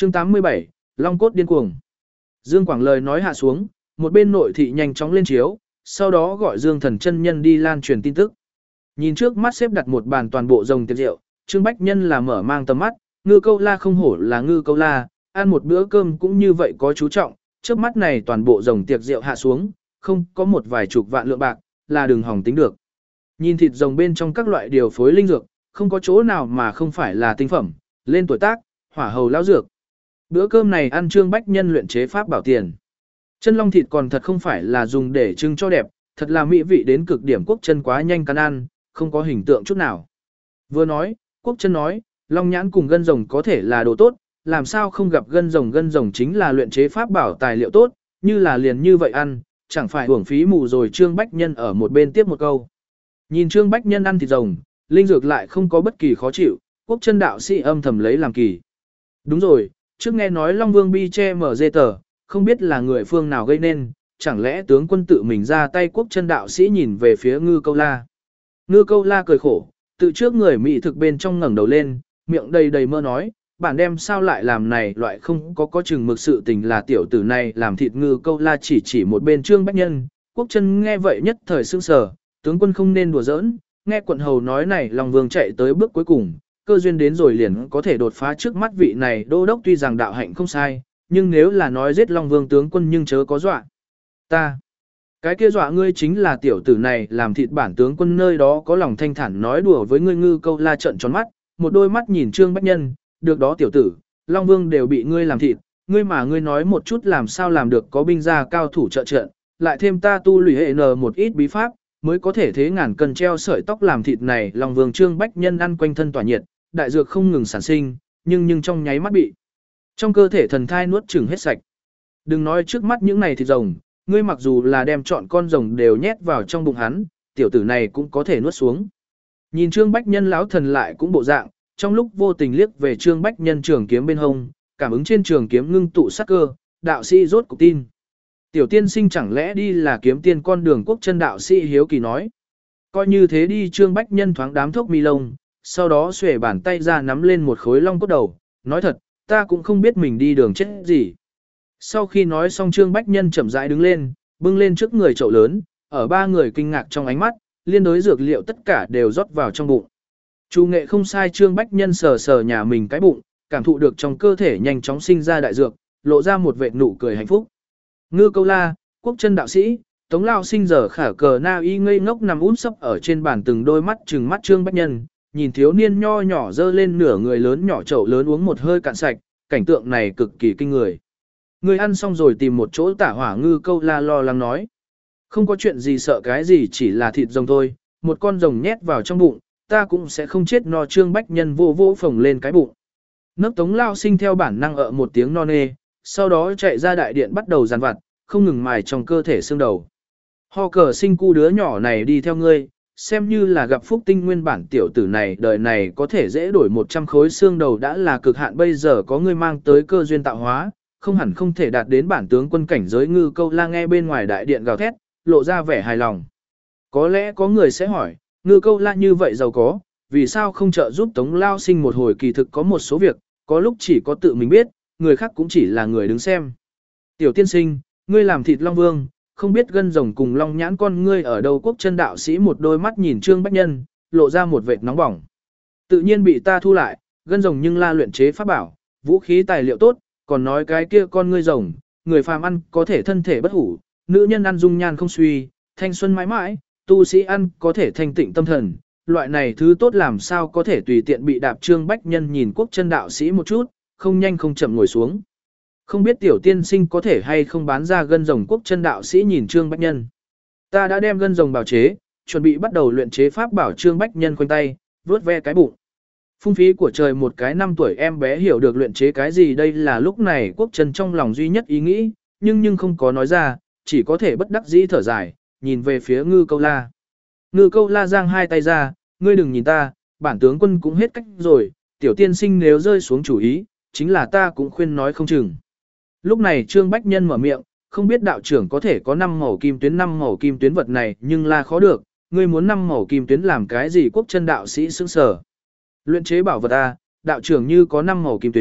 Chương 87, Long cốt điên cuồng. Dương Quảng lời nói hạ xuống, một bên nội thị nhanh chóng lên chiếu, sau đó gọi Dương Thần chân nhân đi lan truyền tin tức. Nhìn trước mắt xếp đặt một bàn toàn bộ rồng tiệc rượu, Trương Bách Nhân là mở mang tầm mắt, Ngư Câu La không hổ là Ngư Câu La, ăn một bữa cơm cũng như vậy có chú trọng, trước mắt này toàn bộ rồng tiệc rượu hạ xuống, không có một vài chục vạn lượng bạc, là đừng hỏng tính được. Nhìn thịt rồng bên trong các loại điều phối linh dược, không có chỗ nào mà không phải là tinh phẩm, lên tuổi tác, hỏa hầu lão dược. Bữa cơm này ăn Trương Bách Nhân luyện chế pháp bảo tiền. Chân long thịt còn thật không phải là dùng để trưng cho đẹp, thật là mỹ vị đến cực điểm. Quốc chân quá nhanh cắn ăn, không có hình tượng chút nào. Vừa nói, Quốc chân nói, long nhãn cùng gân rồng có thể là đồ tốt, làm sao không gặp gân rồng chính là luyện chế pháp bảo tài liệu tốt, như là liền như vậy ăn, chẳng phải hưởng phí mù rồi. Trương Bách Nhân ở một bên tiếp một câu. Nhìn Trương Bách Nhân ăn thịt rồng, linh dược lại không có bất kỳ khó chịu, Quốc chân đạo sĩ âm thầm lấy làm kỳ. Đúng rồi, trước nghe nói Long Vương bi che mở dê tờ, không biết là người phương nào gây nên, chẳng lẽ tướng quân tự mình ra tay. Quốc chân đạo sĩ nhìn về phía Ngư Câu La. Ngư Câu La cười khổ, tự trước người mỹ thực bên trong ngẩng đầu lên, miệng đầy đầy mơ nói, bản đem sao lại làm này loại không có chừng mực sự tình là tiểu tử này làm thịt. Ngư Câu La chỉ một bên Trương Bách Nhân. Quốc chân nghe vậy nhất thời sững sờ, tướng quân không nên đùa giỡn, nghe quận hầu nói này Long Vương chạy tới bước cuối cùng, cơ duyên đến rồi liền có thể đột phá trước mắt vị này đô đốc. Tuy rằng đạo hạnh không sai, nhưng nếu là nói giết Long Vương tướng quân nhưng chớ có dọa ta. Cái kia dọa ngươi chính là tiểu tử này làm thịt bản tướng quân nơi đó có lòng thanh thản nói đùa với ngươi. Ngư Câu La trợn tròn mắt, một đôi mắt nhìn Trương Bách Nhân, được đó tiểu tử, Long Vương đều bị ngươi làm thịt, ngươi mà ngươi nói một chút làm sao làm được, có binh gia cao thủ trợ trận, lại thêm ta tu luyện hệ n một ít bí pháp, mới có thể thế ngàn cân treo sợi tóc làm thịt này Long Vương. Trương Bách Nhân ăn quanh thân tỏa nhiệt, đại dược không ngừng sản sinh, nhưng trong nháy mắt bị trong cơ thể thần thai nuốt chửng hết sạch. Đừng nói trước mắt những này thịt rồng, ngươi mặc dù là đem trọn con rồng đều nhét vào trong bụng hắn, tiểu tử này cũng có thể nuốt xuống. Nhìn Trương Bách Nhân lão thần lại cũng bộ dạng, trong lúc vô tình liếc về Trương Bách Nhân trường kiếm bên hông, cảm ứng trên trường kiếm ngưng tụ sắc cơ, đạo sĩ rốt cục tin. Tiểu tiên sinh chẳng lẽ đi là kiếm tiên con đường. Quốc chân đạo sĩ hiếu kỳ nói. Coi như thế đi. Trương Bách Nhân thoáng đám thốc mi lông, sau đó xuề bàn tay ra nắm lên một khối long cốt đầu, nói thật, ta cũng không biết mình đi đường chết gì. Sau khi nói xong Trương Bách Nhân chậm rãi đứng lên, bưng lên trước người chậu lớn, ở ba người kinh ngạc trong ánh mắt, liên đối dược liệu tất cả đều rót vào trong bụng. Chu nghệ không sai. Trương Bách Nhân sờ sờ nhà mình cái bụng, cảm thụ được trong cơ thể nhanh chóng sinh ra đại dược, lộ ra một vệt nụ cười hạnh phúc. Ngư Câu La, Quốc chân đạo sĩ, Tống Lao Sinh giờ khả cờ na y ngây ngốc nằm út sấp ở trên bàn, từng đôi mắt trừng mắt Trương Bách Nhân, nhìn thiếu niên nho nhỏ dơ lên nửa người lớn nhỏ chậu lớn uống một hơi cạn sạch, cảnh tượng này cực kỳ kinh người. Người ăn xong rồi tìm một chỗ tả hỏa. Ngư Câu La lo lắng nói. Không có chuyện gì sợ cái gì, chỉ là thịt rồng thôi, một con rồng nhét vào trong bụng, ta cũng sẽ không chết no. Trương Bách Nhân vô vô phồng lên cái bụng. Nấc Tống Lao Sinh theo bản năng một tiếng no nê, sau đó chạy ra đại điện bắt đầu giàn vặt, không ngừng mài trong cơ thể xương đầu. Ho cờ sinh cu đứa nhỏ này đi theo ngươi, xem như là gặp phúc tinh. Nguyên bản tiểu tử này đời này có thể dễ đổi 100 khối xương đầu đã là cực hạn, bây giờ có ngươi mang tới cơ duyên tạo hóa, không hẳn không thể đạt đến bản tướng quân cảnh giới. Ngư Câu La nghe bên ngoài đại điện gào thét, lộ ra vẻ hài lòng. Có lẽ có người sẽ hỏi, Ngư Câu La như vậy giàu có, vì sao không trợ giúp Tống Lao Sinh một hồi? Kỳ thực có một số việc, có lúc chỉ có tự mình biết, người khác cũng chỉ là người đứng xem. Tiểu tiên sinh, ngươi làm thịt Long Vương, không biết gân rồng cùng long nhãn con ngươi ở đâu? Quốc chân đạo sĩ một đôi mắt nhìn Trương Bách Nhân, lộ ra một vệt nóng bỏng. Tự nhiên bị ta thu lại, gân rồng nhưng la luyện chế pháp bảo, vũ khí tài liệu tốt, còn nói cái kia con ngươi rồng, người phàm ăn có thể thân thể bất hủ, nữ nhân ăn dung nhan không suy, thanh xuân mãi mãi, tu sĩ ăn có thể thanh tịnh tâm thần, loại này thứ tốt làm sao có thể tùy tiện bị đạp. Trương Bách Nhân nhìn Quốc chân đạo sĩ một chút, không nhanh không chậm ngồi xuống. Không biết tiểu tiên sinh có thể hay không bán ra gân rồng? Quốc chân đạo sĩ nhìn Trương Bách Nhân. Ta đã đem gân rồng bào chế, chuẩn bị bắt đầu luyện chế pháp bảo. Trương Bách Nhân khoanh tay, vuốt ve cái bụng. Phung phí của trời, một cái 5 tuổi em bé hiểu được luyện chế cái gì? Đây là lúc này Quốc chân trong lòng duy nhất ý nghĩ, nhưng không có nói ra, chỉ có thể bất đắc dĩ thở dài, nhìn về phía Ngư Câu La. Ngư Câu La giang hai tay ra, ngươi đừng nhìn ta, bản tướng quân cũng hết cách rồi, tiểu tiên sinh nếu rơi xuống chủ ý, chính là ta cũng khuyên nói không chừng. Lúc này Trương Bách Nhân mở miệng, không biết đạo trưởng có thể có 5 màu kim tuyến. 5 màu kim tuyến vật này nhưng là khó được, ngươi muốn 5 màu kim tuyến làm cái gì? Quốc chân đạo sĩ sững sờ. Luyện chế bảo vật đạo trưởng như có 5 màu kim tuyến,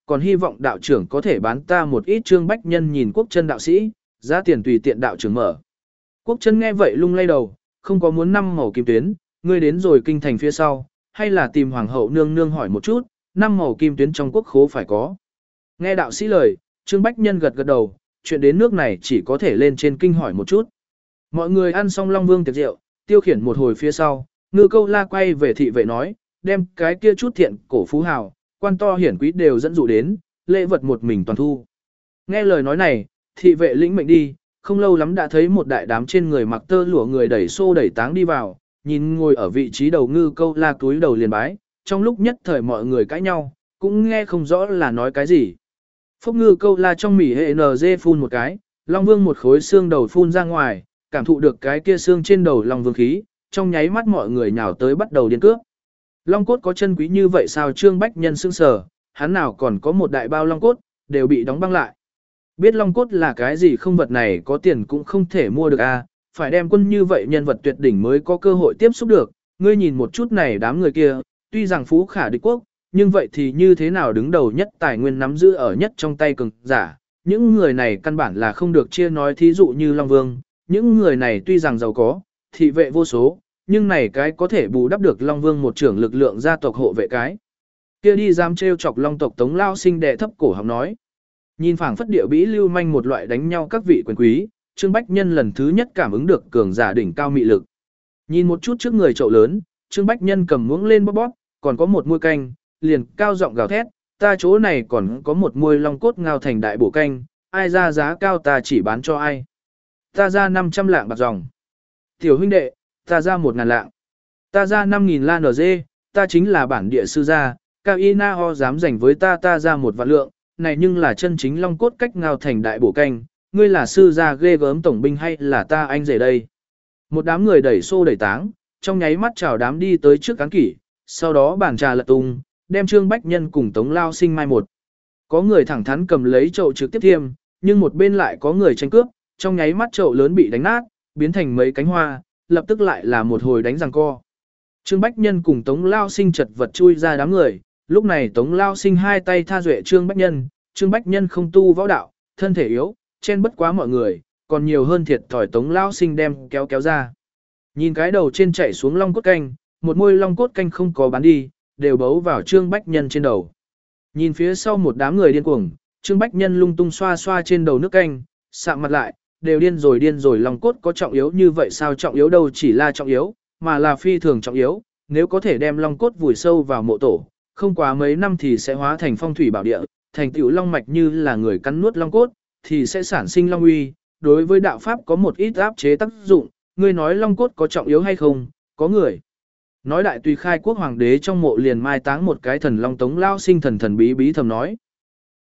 còn hy vọng đạo trưởng có thể bán ta một ít. Trương Bách Nhân nhìn Quốc Chân đạo sĩ, giá tiền tùy tiện đạo trưởng mở. Quốc Chân nghe vậy lung lay đầu, không có muốn 5 màu kim tuyến, ngươi đến rồi kinh thành phía sau, hay là tìm hoàng hậu nương nương hỏi một chút, 5 màu kim tuyến trong quốc khố phải có. Nghe đạo sĩ lời, Trương Bách Nhân gật gật đầu, chuyện đến nước này chỉ có thể lên trên kinh hỏi một chút. Mọi người ăn xong Long Vương tiệc rượu, tiêu khiển một hồi phía sau, Ngư Câu La quay về thị vệ nói, đem cái kia chút thiện cổ phú hào, quan to hiển quý đều dẫn dụ đến, lễ vật một mình toàn thu. Nghe lời nói này, thị vệ lĩnh mệnh đi, không lâu lắm đã thấy một đại đám trên người mặc tơ lụa người đẩy xô đẩy táng đi vào, nhìn ngồi ở vị trí đầu Ngư Câu La túi đầu liền bái, trong lúc nhất thời mọi người cãi nhau, cũng nghe không rõ là nói cái gì. Phúc Ngư Câu La trong mỉ hệ NG phun một cái, Long Vương một khối xương đầu phun ra ngoài, cảm thụ được cái kia xương trên đầu Long Vương khí, trong nháy mắt mọi người nhào tới bắt đầu điên cướp. Long cốt có chân quý như vậy sao? Trương Bách Nhân sững sờ, hắn nào còn có một đại bao long cốt, đều bị đóng băng lại. Biết long cốt là cái gì không, vật này có tiền cũng không thể mua được à, phải đem quân như vậy nhân vật tuyệt đỉnh mới có cơ hội tiếp xúc được. Ngươi nhìn một chút này đám người kia, tuy rằng phú khả địch quốc, nhưng vậy thì như thế nào đứng đầu nhất tài nguyên nắm giữ ở nhất trong tay cường giả, những người này căn bản là không được chia nói. Thí dụ như Long Vương, những người này tuy rằng giàu có, thị vệ vô số, nhưng này cái có thể bù đắp được Long Vương một trưởng lực lượng gia tộc hộ vệ cái. Kia đi dám trêu chọc Long tộc Tống Lao Sinh đệ thấp cổ họng nói. Nhìn phảng phất địa bĩ lưu manh một loại đánh nhau các vị quyền quý, Trương Bách Nhân lần thứ nhất cảm ứng được cường giả đỉnh cao mị lực. Nhìn một chút trước người chậu lớn, Trương Bách Nhân cầm muỗng lên bóp bóp, còn có một muôi canh, liền cao giọng gào thét, ta chỗ này còn có một muôi long cốt ngao thành đại bổ canh, ai ra giá cao ta chỉ bán cho ai. Ta ra 500 lạng bạc dòng. Tiểu huynh đệ, ta ra 1.000 lạng. Ta ra 5.000 lan ở dê, ta chính là bản địa sư gia, cao y na ho dám giành với ta ra 1 vạn lượng, này nhưng là chân chính long cốt cách ngao thành đại bổ canh, ngươi là sư gia ghê gớm tổng binh hay là ta anh rể đây. Một đám người đẩy xô đẩy táng, trong nháy mắt chào đám đi tới trước cán kỷ, sau đó bàn trà lật tung, đem Trương Bách Nhân cùng Tống Lao Sinh mai một. Có người thẳng thắn cầm lấy chậu trực tiếp thiêm, nhưng một bên lại có người tranh cướp, trong nháy mắt chậu lớn bị đánh nát, biến thành mấy cánh hoa, lập tức lại là một hồi đánh giằng co. Trương Bách Nhân cùng Tống Lao Sinh chật vật chui ra đám người, lúc này Tống Lao Sinh hai tay tha duệ Trương Bách Nhân không tu võ đạo, thân thể yếu, chen bất quá mọi người, còn nhiều hơn thiệt thòi Tống Lao Sinh đem kéo ra. Nhìn cái đầu trên chảy xuống long cốt canh, một môi long cốt canh không có bán đi, đều bấu vào Trương Bách Nhân trên đầu. Nhìn phía sau một đám người điên cuồng, Trương Bách Nhân lung tung xoa xoa trên đầu nước canh, sạm mặt lại, đều điên rồi long cốt có trọng yếu như vậy sao? Trọng yếu đâu chỉ là trọng yếu, mà là phi thường trọng yếu, nếu có thể đem long cốt vùi sâu vào mộ tổ, không quá mấy năm thì sẽ hóa thành phong thủy bảo địa, thành tựu long mạch như là người cắn nuốt long cốt, thì sẽ sản sinh long uy, đối với đạo pháp có một ít áp chế tác dụng. Ngươi nói long cốt có trọng yếu hay không? Có người nói đại tùy khai quốc hoàng đế trong mộ liền mai táng một cái thần long. Tống Lao Sinh thần bí bí thầm nói.